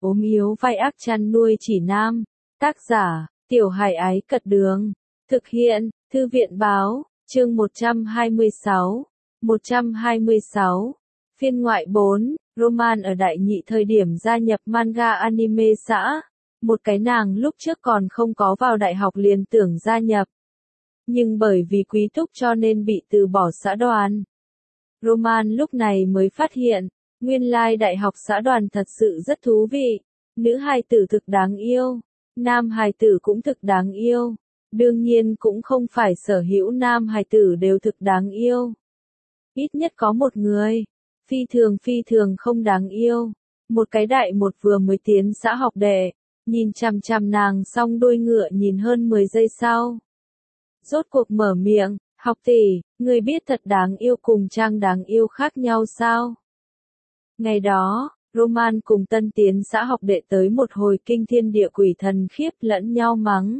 ốm yếu vai ác chăn nuôi chỉ nam. Tác giả, Tiểu Hải Ái Cật Đường. Thực hiện, Thư viện Báo, chương 126. 126. Phiên ngoại 4, Roman ở đại nhị thời điểm gia nhập manga anime xã. Một cái nàng lúc trước còn không có vào đại học liền tưởng gia nhập. Nhưng bởi vì quý túc cho nên bị từ bỏ xã đoàn. Roman lúc này mới phát hiện, nguyên lai đại học xã đoàn thật sự rất thú vị. Nữ hài tử thực đáng yêu, nam hài tử cũng thực đáng yêu. Đương nhiên cũng không phải sở hữu nam hài tử đều thực đáng yêu. Ít nhất có một người, phi thường không đáng yêu. Một cái đại một vừa mới tiến xã học đệ, nhìn chằm chằm nàng xong đuôi ngựa nhìn hơn 10 giây sau. Rốt cuộc mở miệng, học tỷ, người biết thật đáng yêu cùng trang đáng yêu khác nhau sao? Ngày đó, Roman cùng tân tiến xã học đệ tới một hồi kinh thiên địa quỷ thần khiếp lẫn nhau mắng.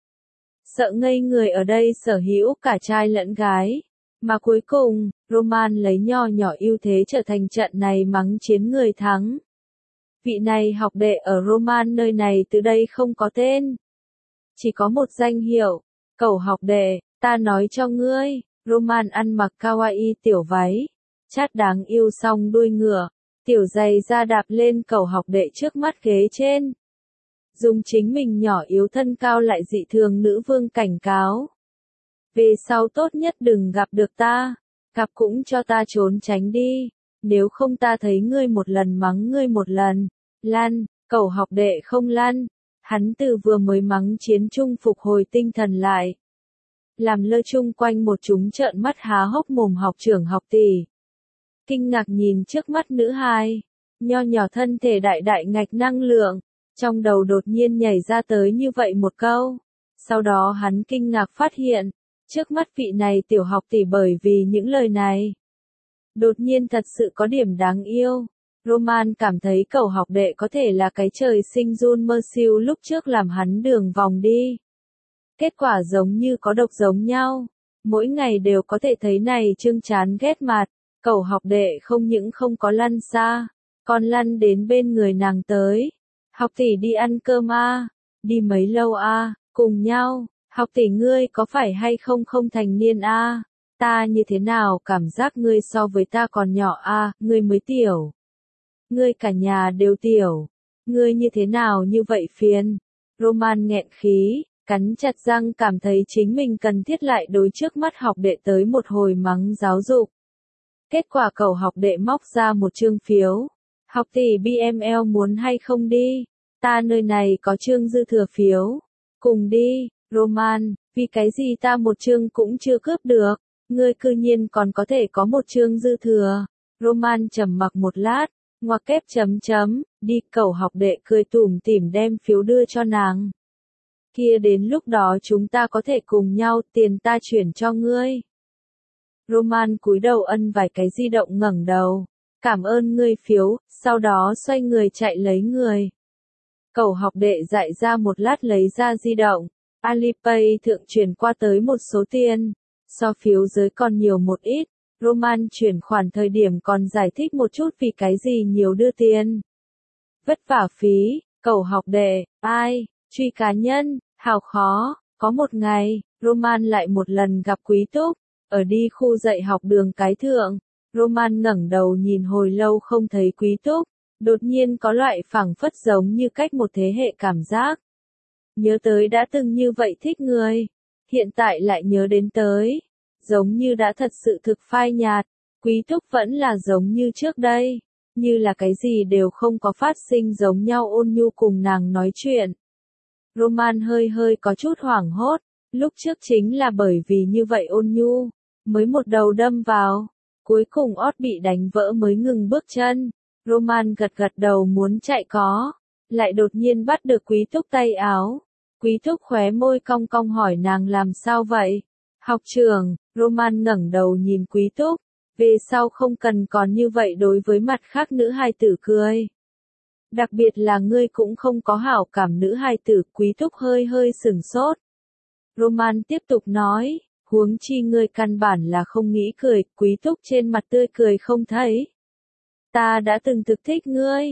Sợ ngây người ở đây sở hữu cả trai lẫn gái. Mà cuối cùng, Roman lấy nho nhỏ ưu thế trở thành trận này mắng chiến người thắng. Vị này học đệ ở Roman nơi này từ đây không có tên. Chỉ có một danh hiệu, Cẩu học đệ, ta nói cho ngươi, Roman ăn mặc kawaii tiểu váy, chát đáng yêu song đuôi ngựa, tiểu giày da đạp lên Cẩu học đệ trước mắt ghế trên. Dùng chính mình nhỏ yếu thân cao lại dị thường nữ vương cảnh cáo. Về sau tốt nhất đừng gặp được ta, gặp cũng cho ta trốn tránh đi, nếu không ta thấy ngươi một lần mắng ngươi một lần, lăn, Cẩu học đệ không lăn, hắn từ vừa mới mắng chiến trung phục hồi tinh thần lại. Làm lơ chung quanh một chúng trợn mắt há hốc mồm học trưởng học tỷ. Kinh ngạc nhìn trước mắt nữ hài, nho nhỏ thân thể đại đại ngạch năng lượng, trong đầu đột nhiên nhảy ra tới như vậy một câu. Sau đó hắn kinh ngạc phát hiện, trước mắt vị này tiểu học tỷ bởi vì những lời này. Đột nhiên thật sự có điểm đáng yêu. Roman cảm thấy Cẩu học đệ có thể là cái trời sinh Jun mơ siêu lúc trước làm hắn đường vòng đi. Kết quả giống như có độc giống nhau. Mỗi ngày đều có thể thấy này trương chán ghét mặt. Cẩu học đệ không những không có lăn xa, còn lăn đến bên người nàng tới. Học tỷ đi ăn cơm a, đi mấy lâu a, cùng nhau. Học tỷ ngươi có phải hay không không thành niên a? Ta như thế nào cảm giác ngươi so với ta còn nhỏ a, ngươi mới tiểu. Ngươi cả nhà đều tiểu. Ngươi như thế nào như vậy phiền? Roman nghẹn khí, cắn chặt răng cảm thấy chính mình cần thiết lại đối trước mắt học đệ tới một hồi mắng giáo dục. Kết quả Cẩu học đệ móc ra một chương phiếu. Học tỷ BML muốn hay không đi? Ta nơi này có chương dư thừa phiếu. Cùng đi, Roman, vì cái gì ta một chương cũng chưa cướp được, ngươi cư nhiên còn có thể có một chương dư thừa. Roman trầm mặc một lát, ngoặc kép đi, Cẩu học đệ cười tủm tỉm đem phiếu đưa cho nàng. Kia đến lúc đó chúng ta có thể cùng nhau, tiền ta chuyển cho ngươi. Roman cúi đầu ân vài cái di động ngẩng đầu. Cảm ơn ngươi phiếu, sau đó xoay người chạy lấy người. Cẩu học đệ dại ra một lát lấy ra di động. Alipay thượng chuyển qua tới một số tiền. So phiếu dưới còn nhiều một ít. Roman chuyển khoản thời điểm còn giải thích một chút vì cái gì nhiều đưa tiền. Vất vả phí, Cẩu học đệ, ai, truy cá nhân, hào khó. Có một ngày, Roman lại một lần gặp Quý Túc. Ở đi khu dạy học đường cái thượng, Roman ngẩng đầu nhìn hồi lâu không thấy Quý Túc, đột nhiên có loại phảng phất giống như cách một thế hệ cảm giác. Nhớ tới đã từng như vậy thích người, hiện tại lại nhớ đến tới, giống như đã thật sự thực phai nhạt, Quý Túc vẫn là giống như trước đây, như là cái gì đều không có phát sinh giống nhau ôn nhu cùng nàng nói chuyện. Roman hơi có chút hoảng hốt, lúc trước chính là bởi vì như vậy ôn nhu, mới một đầu đâm vào, cuối cùng ót bị đánh vỡ mới ngừng bước chân. Roman gật đầu muốn chạy có, lại đột nhiên bắt được Quý Túc tay áo. Quý Túc khóe môi cong cong hỏi nàng làm sao vậy? Học trưởng, Roman ngẩng đầu nhìn Quý Túc, về sau không cần còn như vậy đối với mặt khác nữ hài tử cười. Đặc biệt là ngươi cũng không có hảo cảm nữ hài tử. Quý Túc hơi sửng sốt. Roman tiếp tục nói, huống chi ngươi căn bản là không nghĩ cười. Quý Túc trên mặt tươi cười không thấy. Ta đã từng thực thích ngươi.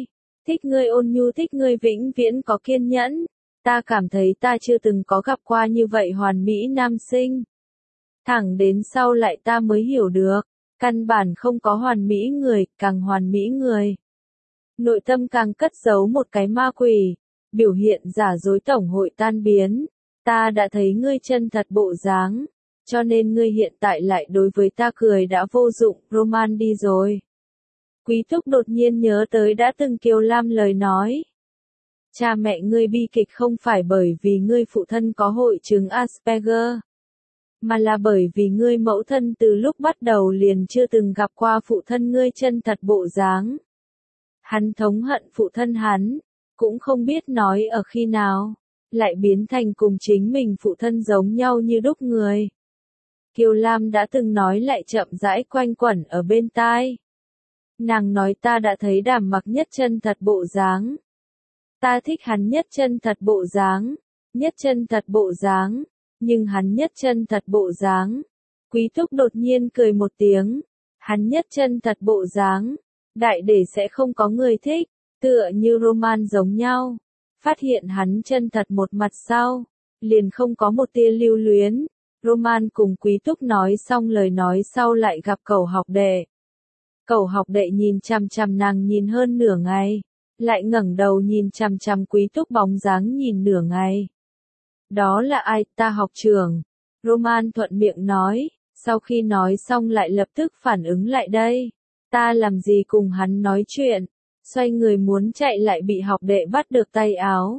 thích ngươi ôn nhu, thích ngươi vĩnh viễn có kiên nhẫn. Ta cảm thấy ta chưa từng có gặp qua như vậy hoàn mỹ nam sinh. Thẳng đến sau lại ta mới hiểu được, căn bản không có hoàn mỹ người, càng hoàn mỹ người. Nội tâm càng cất giấu một cái ma quỷ, biểu hiện giả dối tổng hội tan biến. Ta đã thấy ngươi chân thật bộ dáng, cho nên ngươi hiện tại lại đối với ta cười đã vô dụng, Roman đi rồi. Quý Túc đột nhiên nhớ tới đã từng Kiều Lam lời nói. Cha mẹ ngươi bi kịch không phải bởi vì ngươi phụ thân có hội chứng Asperger, mà là bởi vì ngươi mẫu thân từ lúc bắt đầu liền chưa từng gặp qua phụ thân ngươi chân thật bộ dáng. Hắn thống hận phụ thân hắn, cũng không biết nói ở khi nào, lại biến thành cùng chính mình phụ thân giống nhau như đúc người. Kiều Lam đã từng nói lại chậm rãi quanh quẩn ở bên tai. Nàng nói ta đã thấy Đàm Mặc nhất chân thật bộ dáng. Ta thích hắn nhất chân thật bộ dáng, nhất chân thật bộ dáng, nhưng hắn nhất chân thật bộ dáng. Quý Túc đột nhiên cười một tiếng, hắn nhất chân thật bộ dáng, đại để sẽ không có người thích, tựa như Roman giống nhau. Phát hiện hắn chân thật một mặt sau, liền không có một tia lưu luyến. Roman cùng Quý Túc nói xong lời nói sau lại gặp Cẩu học đệ. Cẩu học đệ nhìn chằm chằm nàng nhìn hơn nửa ngày, lại ngẩng đầu nhìn chằm chằm Quý Túc bóng dáng nhìn nửa ngày. Đó là ai? Ta học trưởng. Roman thuận miệng nói, sau khi nói xong lại lập tức phản ứng lại đây. Ta làm gì cùng hắn nói chuyện, xoay người muốn chạy lại bị học đệ bắt được tay áo.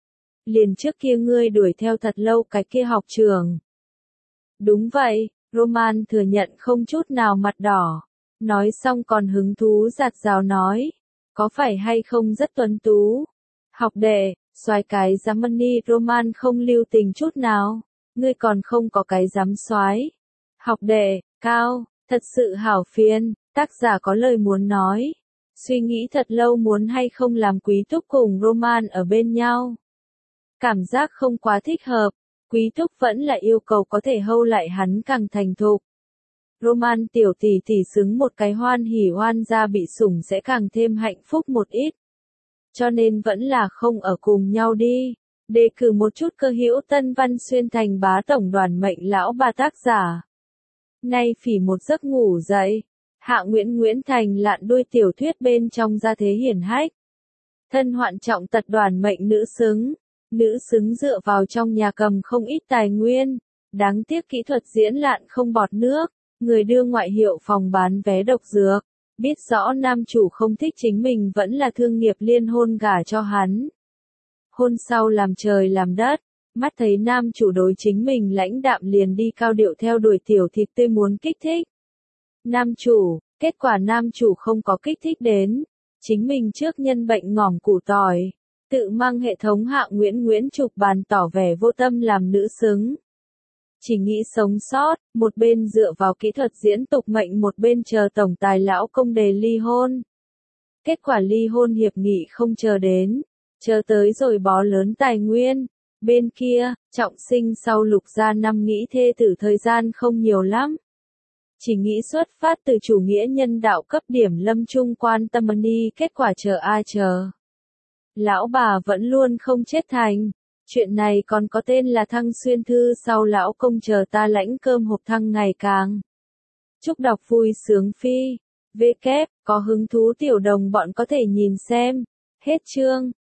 Liền trước kia ngươi đuổi theo thật lâu cái kia học trưởng. Đúng vậy, Roman thừa nhận không chút nào mặt đỏ. Nói xong còn hứng thú giạt rào nói, có phải hay không rất tuấn tú? Học đệ, soái cái giám mani. Roman không lưu tình chút nào, ngươi còn không có cái giám soái. Học đệ, cao, thật sự hảo phiền, tác giả có lời muốn nói. Suy nghĩ thật lâu muốn hay không làm Quý Túc cùng Roman ở bên nhau. Cảm giác không quá thích hợp, Quý Túc vẫn là yêu cầu có thể hâu lại hắn càng thành thục. Roman tiểu tỷ tỷ xứng một cái hoan hỉ hoan gia bị sủng sẽ càng thêm hạnh phúc một ít. Cho nên vẫn là không ở cùng nhau đi. Đề cử một chút cơ hữu Tân Văn Xuyên thành bá tổng đoàn mệnh lão bà tác giả. Nay phỉ một giấc ngủ dậy. Hạ Nguyễn Thành lạn đuôi tiểu thuyết bên trong gia thế hiển hách. Thân hoạn trọng tật đoàn mệnh nữ xứng. Nữ xứng dựa vào trong nhà cầm không ít tài nguyên. Đáng tiếc kỹ thuật diễn lạn không bọt nước. Người đưa ngoại hiệu phòng bán vé độc dược. Biết rõ nam chủ không thích chính mình vẫn là thương nghiệp liên hôn gả cho hắn. Hôn sau làm trời làm đất. Mắt thấy nam chủ đối chính mình lãnh đạm liền đi cao điệu theo đuổi tiểu thịt tươi muốn kích thích. Nam chủ, kết quả nam chủ không có kích thích đến. Chính mình trước nhân bệnh ngỏm củ tỏi. Tự mang hệ thống Hạ Nguyễn trục bàn tỏ vẻ vô tâm làm nữ xứng. Chỉ nghĩ sống sót, một bên dựa vào kỹ thuật diễn tục mệnh một bên chờ tổng tài lão công đề ly hôn. Kết quả ly hôn hiệp nghị không chờ đến, chờ tới rồi bó lớn tài nguyên. Bên kia, trọng sinh sau lục gia năm nghĩ thê tử thời gian không nhiều lắm. Chỉ nghĩ xuất phát từ chủ nghĩa nhân đạo cấp điểm lâm trung quan tâm ni, kết quả chờ ai chờ. Lão bà vẫn luôn không chết thành. Chuyện này còn có tên là Thăng Xuyên Thư sau lão công chờ ta lãnh cơm hộp thăng ngày càng. Chúc đọc vui sướng phi. Có hứng thú tiểu đồng bọn có thể nhìn xem. Hết chương.